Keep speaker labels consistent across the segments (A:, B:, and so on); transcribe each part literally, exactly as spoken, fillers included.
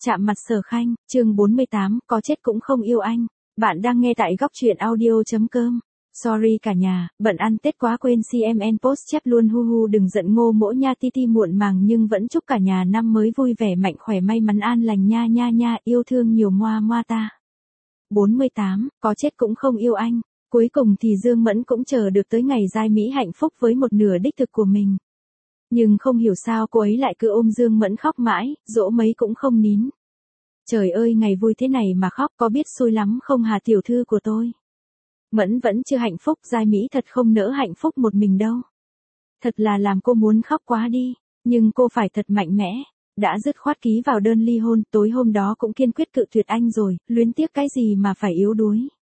A: Chạm mặt Sở Khanh, chương bốn mươi tám, có chết cũng không yêu anh. Bạn đang nghe tại góc truyện audio.com. Sorry cả nhà, bận ăn Tết quá quên xê em en post chép luôn hu hu đừng giận Ngô Mỗ nha ti ti muộn màng nhưng vẫn chúc cả nhà năm mới vui vẻ mạnh khỏe may mắn an lành nha nha nha yêu thương nhiều moa moa ta. bốn mươi tám, có chết cũng không yêu anh. Cuối cùng thì Dương Mẫn cũng chờ được tới ngày giai mỹ hạnh phúc với một nửa đích thực của mình. Nhưng không hiểu sao cô ấy lại cứ ôm Dương Mẫn khóc mãi, dỗ mấy cũng không nín. Trời ơi ngày vui thế này mà khóc có biết xui lắm không Hà tiểu thư của tôi. Mẫn vẫn chưa hạnh phúc, giai mỹ thật không nỡ hạnh phúc một mình đâu. Thật là làm cô muốn khóc quá đi, nhưng cô phải thật mạnh mẽ. Đã dứt khoát ký vào đơn ly hôn, tối hôm đó cũng kiên quyết cự tuyệt anh rồi, luyến tiếc cái gì mà phải yếu đuối.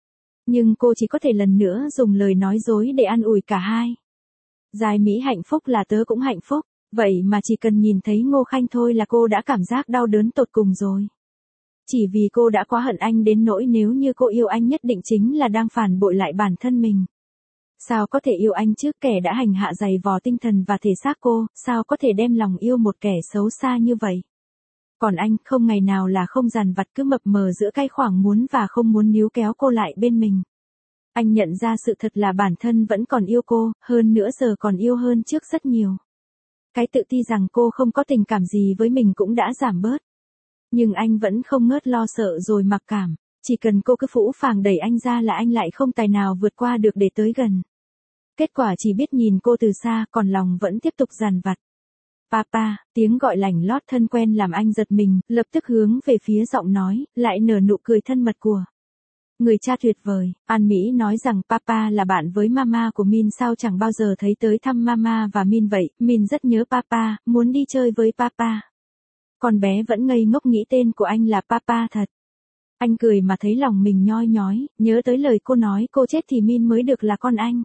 A: Nhưng cô chỉ có thể lần nữa dùng lời nói dối để an ủi cả hai. Giai mỹ hạnh phúc là tớ cũng hạnh phúc, vậy mà chỉ cần nhìn thấy Ngô Khanh thôi là cô đã cảm giác đau đớn tột cùng rồi. Chỉ vì cô đã quá hận anh đến nỗi nếu như cô yêu anh nhất định chính là đang phản bội lại bản thân mình. Sao có thể yêu anh trước kẻ đã hành hạ dày vò tinh thần và thể xác cô, sao có thể đem lòng yêu một kẻ xấu xa như vậy. Còn anh không ngày nào là không dằn vặt cứ mập mờ giữa cái khoảng muốn và không muốn níu kéo cô lại bên mình. Anh nhận ra sự thật là bản thân vẫn còn yêu cô, hơn nữa giờ còn yêu hơn trước rất nhiều. Cái tự ti rằng cô không có tình cảm gì với mình cũng đã giảm bớt. Nhưng anh vẫn không ngớt lo sợ rồi mặc cảm, chỉ cần cô cứ phũ phàng đẩy anh ra là anh lại không tài nào vượt qua được để tới gần. Kết quả chỉ biết nhìn cô từ xa còn lòng vẫn tiếp tục dằn vặt. Papa, tiếng gọi lảnh lót thân quen làm anh giật mình, lập tức hướng về phía giọng nói, lại nở nụ cười thân mật của người cha tuyệt vời. An Mỹ nói rằng Papa là bạn với Mama của Min, sao chẳng bao giờ thấy tới thăm Mama và Min vậy, Min rất nhớ Papa, muốn đi chơi với Papa. Con bé vẫn ngây ngốc nghĩ tên của anh là Papa thật. Anh cười mà thấy lòng mình nhoi nhói, nhớ tới lời cô nói cô chết thì Min mới được là con anh.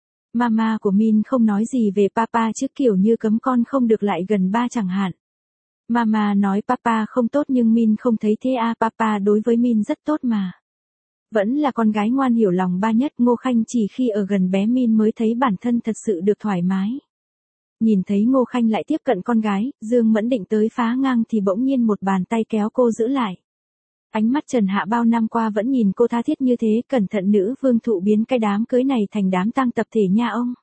A: Mama của Min không nói gì về Papa chứ kiểu như cấm con không được lại gần ba chẳng hạn. Mama nói Papa không tốt nhưng Min không thấy thế à, Papa đối với Min rất tốt mà. Vẫn là con gái ngoan hiểu lòng ba nhất. Ngô Khanh chỉ khi ở gần bé Min mới thấy bản thân thật sự được thoải mái. Nhìn thấy Ngô Khanh lại tiếp cận con gái, Dương Mẫn định tới phá ngang thì bỗng nhiên một bàn tay kéo cô giữ lại. Ánh mắt Trần Hạ bao năm qua vẫn nhìn cô tha thiết như thế, cẩn thận nữ vương thụ biến cái đám cưới này thành đám tang tập thể nha ông.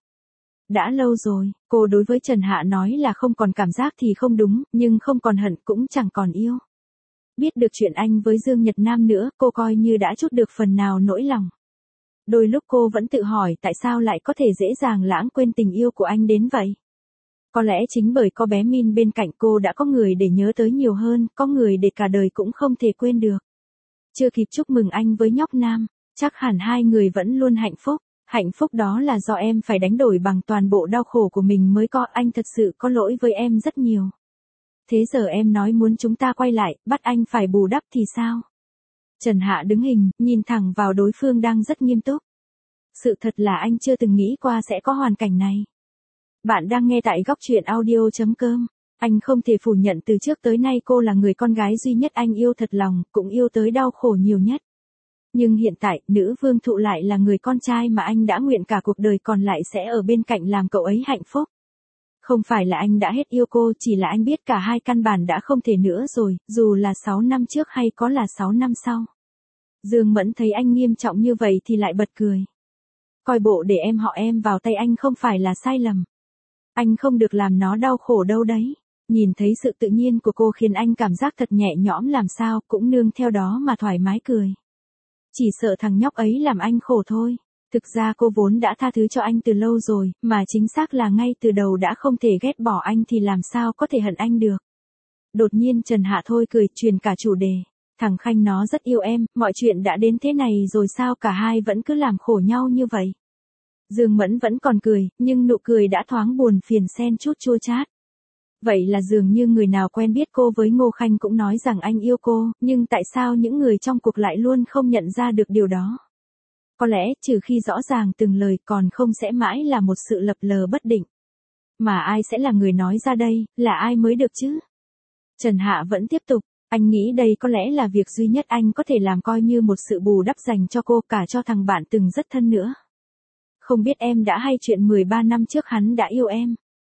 A: Đã lâu rồi, cô đối với Trần Hạ nói là không còn cảm giác thì không đúng, nhưng không còn hận cũng chẳng còn yêu. Biết được chuyện anh với Dương Nhật Nam nữa, cô coi như đã trút được phần nào nỗi lòng. Đôi lúc cô vẫn tự hỏi tại sao lại có thể dễ dàng lãng quên tình yêu của anh đến vậy. Có lẽ chính bởi có bé Min bên cạnh cô đã có người để nhớ tới nhiều hơn, có người để cả đời cũng không thể quên được. Chưa kịp chúc mừng anh với nhóc Nam, chắc hẳn hai người vẫn luôn hạnh phúc. Hạnh phúc đó là do em phải đánh đổi bằng toàn bộ đau khổ của mình mới có, anh thật sự có lỗi với em rất nhiều. Thế giờ em nói muốn chúng ta quay lại, bắt anh phải bù đắp thì sao? Trần Hạ đứng hình, nhìn thẳng vào đối phương đang rất nghiêm túc. Sự thật là anh chưa từng nghĩ qua sẽ có hoàn cảnh này. Bạn đang nghe tại góc truyện audio.com. Anh không thể phủ nhận từ trước tới nay cô là người con gái duy nhất anh yêu thật lòng, cũng yêu tới đau khổ nhiều nhất. Nhưng hiện tại, nữ vương thụ lại là người con trai mà anh đã nguyện cả cuộc đời còn lại sẽ ở bên cạnh làm cậu ấy hạnh phúc. Không phải là anh đã hết yêu cô, chỉ là anh biết cả hai căn bản đã không thể nữa rồi, dù là sáu năm trước hay có là sáu năm sau. Dương Mẫn thấy anh nghiêm trọng như vậy thì lại bật cười. Coi bộ để em họ em vào tay anh không phải là sai lầm. Anh không được làm nó đau khổ đâu đấy. Nhìn thấy sự tự nhiên của cô khiến anh cảm giác thật nhẹ nhõm làm sao, cũng nương theo đó mà thoải mái cười. Chỉ sợ thằng nhóc ấy làm anh khổ thôi. Thực ra cô vốn đã tha thứ cho anh từ lâu rồi, mà chính xác là ngay từ đầu đã không thể ghét bỏ anh thì làm sao có thể hận anh được. Đột nhiên Trần Hạ thôi cười truyền cả chủ đề. Thằng Khanh nó rất yêu em, mọi chuyện đã đến thế này rồi sao cả hai vẫn cứ làm khổ nhau như vậy. Dương Mẫn vẫn còn cười, nhưng nụ cười đã thoáng buồn phiền xen chút chua chát. Vậy là dường như người nào quen biết cô với Ngô Khanh cũng nói rằng anh yêu cô, nhưng tại sao những người trong cuộc lại luôn không nhận ra được điều đó? Có lẽ trừ khi rõ ràng từng lời còn không sẽ mãi là một sự lập lờ bất định. Mà ai sẽ là người nói ra đây, là ai mới được chứ? Trần Hạ vẫn tiếp tục, anh nghĩ đây có lẽ là việc duy nhất anh có thể làm coi như một sự bù đắp dành cho cô cả cho thằng bạn từng rất thân nữa. Không biết em đã hay chuyện mười ba năm trước hắn đã yêu em.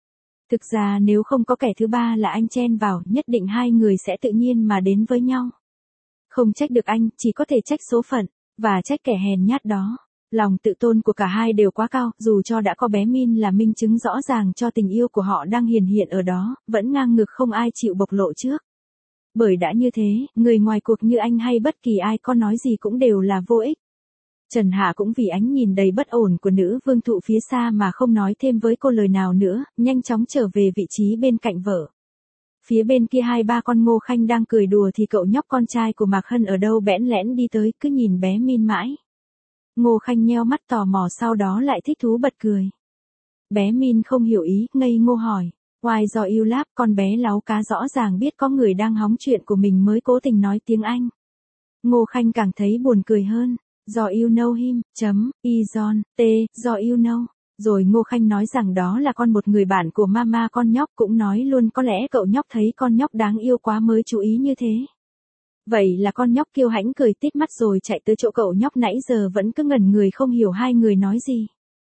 A: Thực ra nếu không có kẻ thứ ba là anh chen vào, nhất định hai người sẽ tự nhiên mà đến với nhau. Không trách được anh, chỉ có thể trách số phận, và trách kẻ hèn nhát đó. Lòng tự tôn của cả hai đều quá cao, dù cho đã có bé Min là minh chứng rõ ràng cho tình yêu của họ đang hiển hiện ở đó, vẫn ngang ngược không ai chịu bộc lộ trước. Bởi đã như thế, người ngoài cuộc như anh hay bất kỳ ai có nói gì cũng đều là vô ích. Trần Hạ cũng vì ánh nhìn đầy bất ổn của nữ vương thụ phía xa mà không nói thêm với cô lời nào nữa, nhanh chóng trở về vị trí bên cạnh vợ. Phía bên kia hai ba con Ngô Khanh đang cười đùa thì cậu nhóc con trai của Mạc Hân ở đâu bẽn lẽn đi tới, cứ nhìn bé Min mãi. Ngô Khanh nheo mắt tò mò, sau đó lại thích thú bật cười. Bé Min không hiểu ý, ngây ngô hỏi. Why do you laugh? Con bé láu cá rõ ràng biết có người đang hóng chuyện của mình mới cố tình nói tiếng Anh. Ngô Khanh càng thấy buồn cười hơn. Do you know him, chấm, Izon, t, do you know. Rồi Ngô Khanh nói rằng đó là con một người bạn của mama con nhóc, cũng nói luôn có lẽ cậu nhóc thấy con nhóc đáng yêu quá mới chú ý như thế. Vậy là con nhóc kiêu hãnh cười tít mắt rồi chạy tới chỗ cậu nhóc nãy giờ vẫn cứ ngẩn người không hiểu hai người nói gì.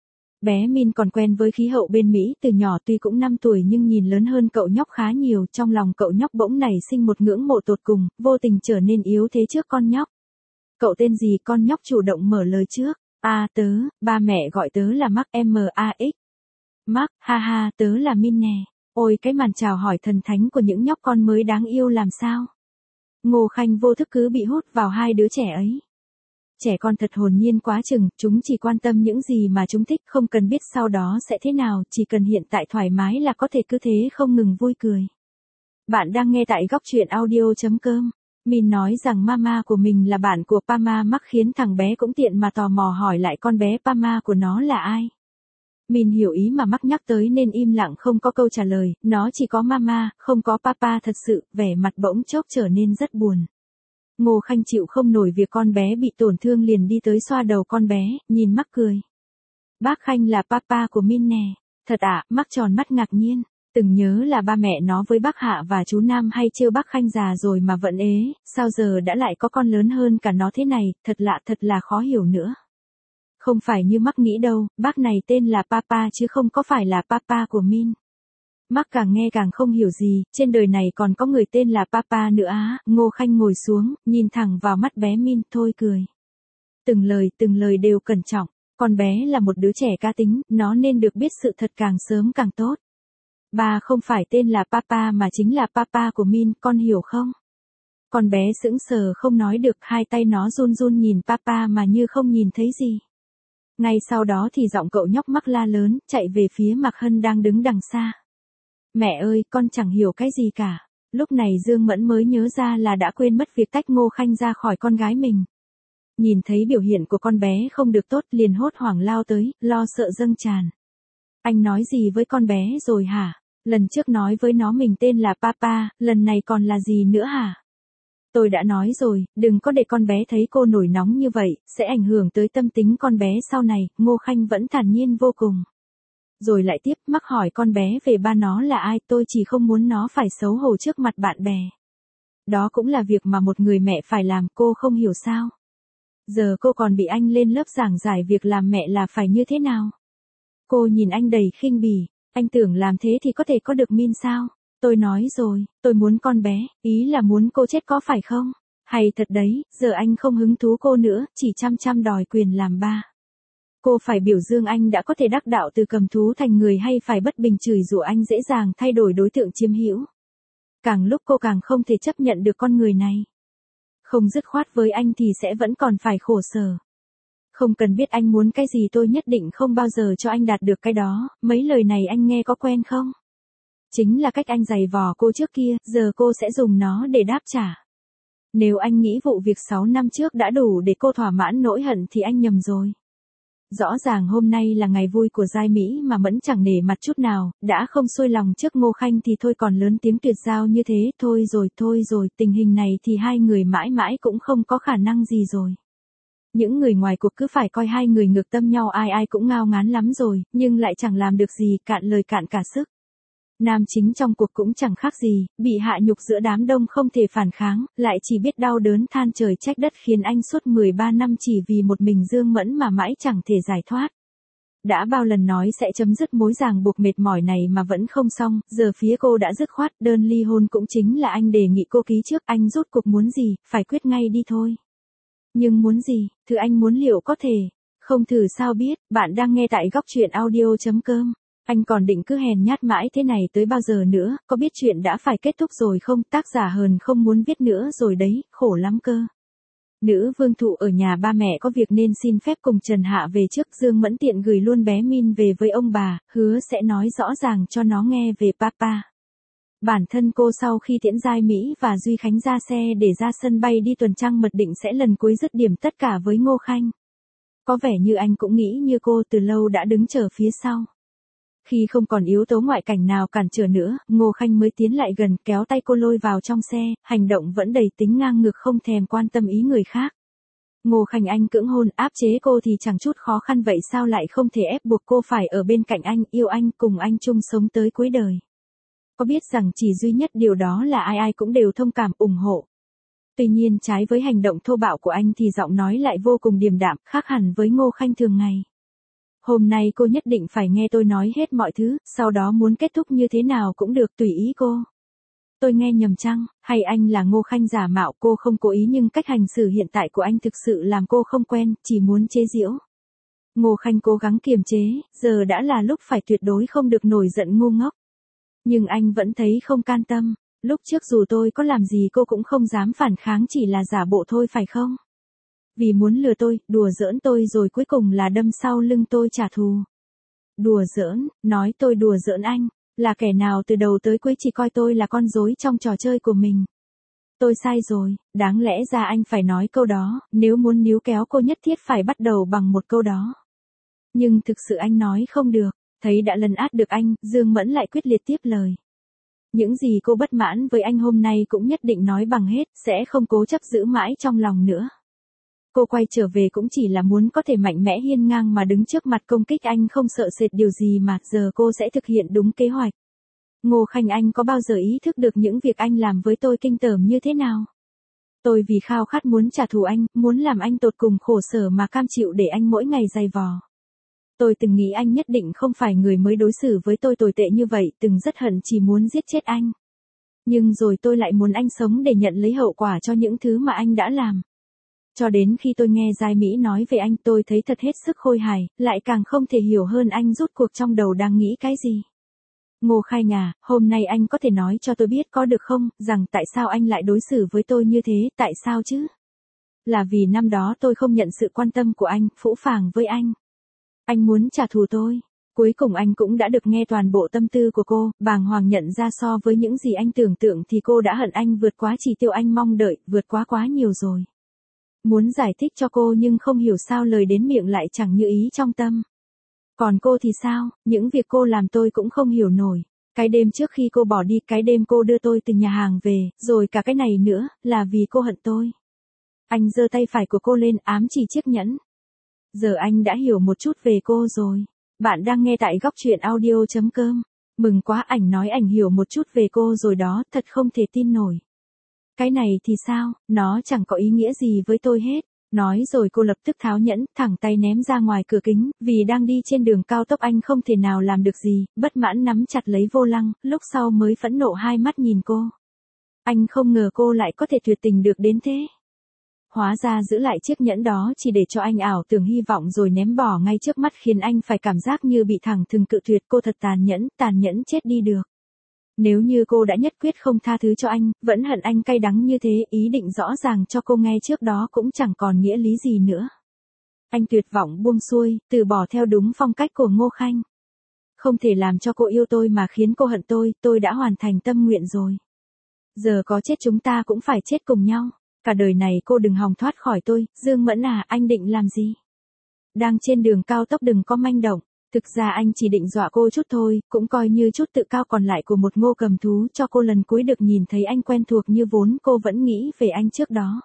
A: Bé Min còn quen với khí hậu bên Mỹ từ nhỏ, tuy cũng năm tuổi nhưng nhìn lớn hơn cậu nhóc khá nhiều, trong lòng cậu nhóc bỗng nảy sinh một ngưỡng mộ tột cùng, vô tình trở nên yếu thế trước con nhóc. Cậu tên gì? Con nhóc chủ động mở lời trước. À tớ, ba mẹ gọi tớ là Mark M A X. Mark, ha ha, tớ là Min nè. Ôi cái màn chào hỏi thần thánh của những nhóc con mới đáng yêu làm sao. Ngô Khanh vô thức cứ bị hút vào hai đứa trẻ ấy. Trẻ con thật hồn nhiên quá chừng, chúng chỉ quan tâm những gì mà chúng thích, không cần biết sau đó sẽ thế nào, chỉ cần hiện tại thoải mái là có thể cứ thế không ngừng vui cười. Bạn đang nghe tại góc truyện audio chấm com. Min nói rằng mama của mình là bạn của Pama Mark khiến thằng bé cũng tiện mà tò mò hỏi lại con bé Pama của nó là ai. Min hiểu ý mà Mark nhắc tới nên im lặng không có câu trả lời, nó chỉ có mama, không có papa thật sự, vẻ mặt bỗng chốc trở nên rất buồn. Ngô Khanh chịu không nổi việc con bé bị tổn thương liền đi tới xoa đầu con bé, nhìn Mark cười. Bác Khanh là papa của Min nè. Thật ạ? À? Mark tròn mắt ngạc nhiên. Từng nhớ là ba mẹ nó với bác Hạ và chú Nam hay trêu bác Khanh già rồi mà vẫn ế, sao giờ đã lại có con lớn hơn cả nó thế này, thật lạ, thật là khó hiểu nữa. Không phải như Mark nghĩ đâu, bác này tên là Papa chứ không có phải là Papa của Min. Mark càng nghe càng không hiểu gì, trên đời này còn có người tên là Papa nữa á. Ngô Khanh ngồi xuống, nhìn thẳng vào mắt bé Min, thôi cười. Từng lời, từng lời đều cẩn trọng, con bé là một đứa trẻ cá tính, nó nên được biết sự thật càng sớm càng tốt. Ba không phải tên là Papa mà chính là Papa của Min, con hiểu không? Con bé sững sờ không nói được, hai tay nó run run nhìn Papa mà như không nhìn thấy gì. Ngay sau đó thì giọng cậu nhóc Mark la lớn, chạy về phía Mạc Hân đang đứng đằng xa. Mẹ ơi, con chẳng hiểu cái gì cả. Lúc này Dương Mẫn mới nhớ ra là đã quên mất việc tách Ngô Khanh ra khỏi con gái mình. Nhìn thấy biểu hiện của con bé không được tốt liền hốt hoảng lao tới, lo sợ dâng tràn. Anh nói gì với con bé rồi hả? Lần trước nói với nó mình tên là Papa, lần này còn là gì nữa hả? Tôi đã nói rồi, đừng có để con bé thấy cô nổi nóng như vậy, sẽ ảnh hưởng tới tâm tính con bé sau này. Ngô Khanh vẫn thản nhiên vô cùng. Rồi lại tiếp, Mark hỏi con bé về ba nó là ai, tôi chỉ không muốn nó phải xấu hổ trước mặt bạn bè. Đó cũng là việc mà một người mẹ phải làm, cô không hiểu sao. Giờ cô còn bị anh lên lớp giảng giải việc làm mẹ là phải như thế nào. Cô nhìn anh đầy khinh bỉ, anh tưởng làm thế thì có thể có được Min sao? Tôi nói rồi, tôi muốn con bé, ý là muốn cô chết có phải không? Hay thật đấy, giờ anh không hứng thú cô nữa, chỉ chăm chăm đòi quyền làm ba. Cô phải biểu dương anh đã có thể đắc đạo từ cầm thú thành người hay phải bất bình chửi rủa anh dễ dàng thay đổi đối tượng chiếm hữu. Càng lúc cô càng không thể chấp nhận được con người này. Không dứt khoát với anh thì sẽ vẫn còn phải khổ sở. Không cần biết anh muốn cái gì, tôi nhất định không bao giờ cho anh đạt được cái đó. Mấy lời này anh nghe có quen không? Chính là cách anh giày vò cô trước kia, giờ cô sẽ dùng nó để đáp trả. Nếu anh nghĩ vụ việc sáu năm trước đã đủ để cô thỏa mãn nỗi hận thì anh nhầm rồi. Rõ ràng hôm nay là ngày vui của giai Mỹ mà Mẫn chẳng nể mặt chút nào, đã không xuôi lòng trước Ngô Khanh thì thôi còn lớn tiếng tuyệt giao như thế, thôi rồi, thôi rồi, tình hình này thì hai người mãi mãi cũng không có khả năng gì rồi. Những người ngoài cuộc cứ phải coi hai người ngược tâm nhau ai ai cũng ngao ngán lắm rồi, nhưng lại chẳng làm được gì, cạn lời cạn cả sức. Nam chính trong cuộc cũng chẳng khác gì, bị hạ nhục giữa đám đông không thể phản kháng, lại chỉ biết đau đớn than trời trách đất khiến anh suốt mười ba năm chỉ vì một mình Dương Mẫn mà mãi chẳng thể giải thoát. Đã bao lần nói sẽ chấm dứt mối ràng buộc mệt mỏi này mà vẫn không xong, giờ phía cô đã dứt khoát, đơn ly hôn cũng chính là anh đề nghị cô ký trước, anh rốt cuộc muốn gì, phải quyết ngay đi thôi. Nhưng muốn gì, thứ anh muốn liệu có thể, không thử sao biết, bạn đang nghe tại góc chuyện audio.com. Anh còn định cứ hèn nhát mãi thế này tới bao giờ nữa, có biết chuyện đã phải kết thúc rồi không, tác giả hờn không muốn viết nữa rồi đấy, khổ lắm cơ. Nữ vương thụ ở nhà ba mẹ có việc nên xin phép cùng Trần Hạ về trước, Dương Mẫn tiện gửi luôn bé Min về với ông bà, hứa sẽ nói rõ ràng cho nó nghe về papa. Bản thân cô sau khi tiễn Giai Mỹ và Duy Khánh ra xe để ra sân bay đi tuần trăng mật định sẽ lần cuối dứt điểm tất cả với Ngô Khanh. Có vẻ như anh cũng nghĩ như cô, từ lâu đã đứng chờ phía sau. Khi không còn yếu tố ngoại cảnh nào cản trở nữa, Ngô Khanh mới tiến lại gần, kéo tay cô lôi vào trong xe, hành động vẫn đầy tính ngang ngược không thèm quan tâm ý người khác. Ngô Khanh anh cưỡng hôn, áp chế cô thì chẳng chút khó khăn, vậy sao lại không thể ép buộc cô phải ở bên cạnh anh, yêu anh, cùng anh chung sống tới cuối đời. Có biết rằng chỉ duy nhất điều đó là ai ai cũng đều thông cảm, ủng hộ. Tuy nhiên trái với hành động thô bạo của anh thì giọng nói lại vô cùng điềm đạm, khác hẳn với Ngô Khanh thường ngày. Hôm nay cô nhất định phải nghe tôi nói hết mọi thứ, sau đó muốn kết thúc như thế nào cũng được, tùy ý cô. Tôi nghe nhầm chăng, hay anh là Ngô Khanh giả mạo, cô không cố ý nhưng cách hành xử hiện tại của anh thực sự làm cô không quen, chỉ muốn chế giễu. Ngô Khanh cố gắng kiềm chế, giờ đã là lúc phải tuyệt đối không được nổi giận ngu ngốc. Nhưng anh vẫn thấy không can tâm, lúc trước dù tôi có làm gì cô cũng không dám phản kháng, chỉ là giả bộ thôi phải không? Vì muốn lừa tôi, đùa giỡn tôi rồi cuối cùng là đâm sau lưng tôi trả thù. Đùa giỡn, nói tôi đùa giỡn anh, là kẻ nào từ đầu tới cuối chỉ coi tôi là con rối trong trò chơi của mình. Tôi sai rồi, đáng lẽ ra anh phải nói câu đó, nếu muốn níu kéo cô nhất thiết phải bắt đầu bằng một câu đó. Nhưng thực sự anh nói không được, thấy đã lấn át được anh, Dương Mẫn lại quyết liệt tiếp lời. Những gì cô bất mãn với anh hôm nay cũng nhất định nói bằng hết, sẽ không cố chấp giữ mãi trong lòng nữa. Cô quay trở về cũng chỉ là muốn có thể mạnh mẽ hiên ngang mà đứng trước mặt công kích anh, không sợ sệt điều gì mà, giờ cô sẽ thực hiện đúng kế hoạch. Ngô Khanh anh có bao giờ ý thức được những việc anh làm với tôi kinh tởm như thế nào? Tôi vì khao khát muốn trả thù anh, muốn làm anh tột cùng khổ sở mà cam chịu để anh mỗi ngày dày vò. Tôi từng nghĩ anh nhất định không phải người mới đối xử với tôi tồi tệ như vậy, từng rất hận chỉ muốn giết chết anh. Nhưng rồi tôi lại muốn anh sống để nhận lấy hậu quả cho những thứ mà anh đã làm. Cho đến khi tôi nghe Giai Mỹ nói về anh, tôi thấy thật hết sức khôi hài, lại càng không thể hiểu hơn anh rốt cuộc trong đầu đang nghĩ cái gì. Ngô Khanh à, hôm nay anh có thể nói cho tôi biết có được không, rằng tại sao anh lại đối xử với tôi như thế, tại sao chứ? Là vì năm đó tôi không nhận sự quan tâm của anh, phũ phàng với anh. Anh muốn trả thù tôi. Cuối cùng anh cũng đã được nghe toàn bộ tâm tư của cô, bàng hoàng nhận ra so với những gì anh tưởng tượng thì cô đã hận anh vượt quá chỉ tiêu anh mong đợi, vượt quá quá nhiều rồi. Muốn giải thích cho cô nhưng không hiểu sao lời đến miệng lại chẳng như ý trong tâm. Còn cô thì sao, những việc cô làm tôi cũng không hiểu nổi. Cái đêm trước khi cô bỏ đi, cái đêm cô đưa tôi từ nhà hàng về, rồi cả cái này nữa, là vì cô hận tôi. Anh giơ tay phải của cô lên ám chỉ chiếc nhẫn. Giờ anh đã hiểu một chút về cô rồi. Bạn đang nghe tại góc chuyện audio.com. Mừng quá, ảnh nói ảnh hiểu một chút về cô rồi đó, thật không thể tin nổi. Cái này thì sao, nó chẳng có ý nghĩa gì với tôi hết. Nói rồi cô lập tức tháo nhẫn, thẳng tay ném ra ngoài cửa kính, vì đang đi trên đường cao tốc anh không thể nào làm được gì, bất mãn nắm chặt lấy vô lăng, lúc sau mới phẫn nộ hai mắt nhìn cô. Anh không ngờ cô lại có thể tuyệt tình được đến thế. Hóa ra giữ lại chiếc nhẫn đó chỉ để cho anh ảo tưởng hy vọng rồi ném bỏ ngay trước mắt, khiến anh phải cảm giác như bị thẳng thừng cự tuyệt. Cô thật tàn nhẫn, tàn nhẫn chết đi được. Nếu như cô đã nhất quyết không tha thứ cho anh, vẫn hận anh cay đắng như thế, ý định rõ ràng cho cô nghe trước đó cũng chẳng còn nghĩa lý gì nữa. Anh tuyệt vọng buông xuôi, từ bỏ theo đúng phong cách của Ngô Khanh. Không thể làm cho cô yêu tôi mà khiến cô hận tôi, tôi đã hoàn thành tâm nguyện rồi. Giờ có chết chúng ta cũng phải chết cùng nhau. Cả đời này cô đừng hòng thoát khỏi tôi, Dương Mẫn à, anh định làm gì? Đang trên đường cao tốc đừng có manh động. Thực ra anh chỉ định dọa cô chút thôi, cũng coi như chút tự cao còn lại của một Ngô Cầm Thú cho cô lần cuối được nhìn thấy anh quen thuộc như vốn cô vẫn nghĩ về anh trước đó.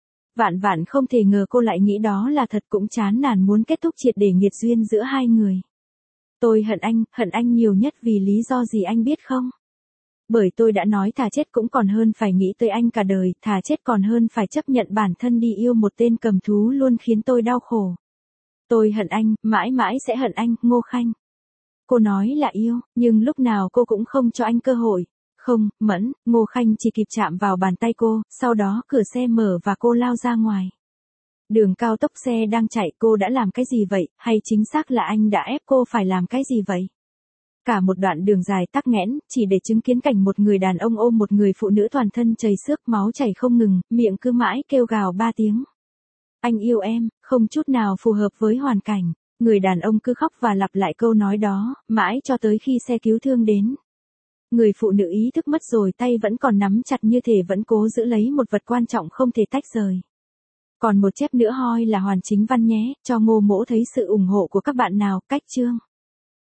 A: Vạn vạn không thể ngờ cô lại nghĩ đó là thật, cũng chán nản muốn kết thúc triệt để nghiệt duyên giữa hai người. Tôi hận anh, hận anh nhiều nhất vì lý do gì anh biết không? Bởi tôi đã nói thà chết cũng còn hơn phải nghĩ tới anh cả đời, thà chết còn hơn phải chấp nhận bản thân đi yêu một tên cầm thú luôn khiến tôi đau khổ. Tôi hận anh, mãi mãi sẽ hận anh, Ngô Khanh. Cô nói là yêu, nhưng lúc nào cô cũng không cho anh cơ hội. Không, Mẫn, Ngô Khanh chỉ kịp chạm vào bàn tay cô, sau đó cửa xe mở và cô lao ra ngoài. Đường cao tốc xe đang chạy, cô đã làm cái gì vậy, hay chính xác là anh đã ép cô phải làm cái gì vậy? Cả một đoạn đường dài tắc nghẽn, chỉ để chứng kiến cảnh một người đàn ông ôm một người phụ nữ toàn thân chảy xước, máu chảy không ngừng, miệng cứ mãi kêu gào ba tiếng. Anh yêu em, không chút nào phù hợp với hoàn cảnh. Người đàn ông cứ khóc và lặp lại câu nói đó, mãi cho tới khi xe cứu thương đến. Người phụ nữ ý thức mất rồi, tay vẫn còn nắm chặt như thể vẫn cố giữ lấy một vật quan trọng không thể tách rời. Còn một chép nữa hoi là Hoàn Chính Văn nhé, cho Ngô Mỗ thấy sự ủng hộ của các bạn nào, cách chương.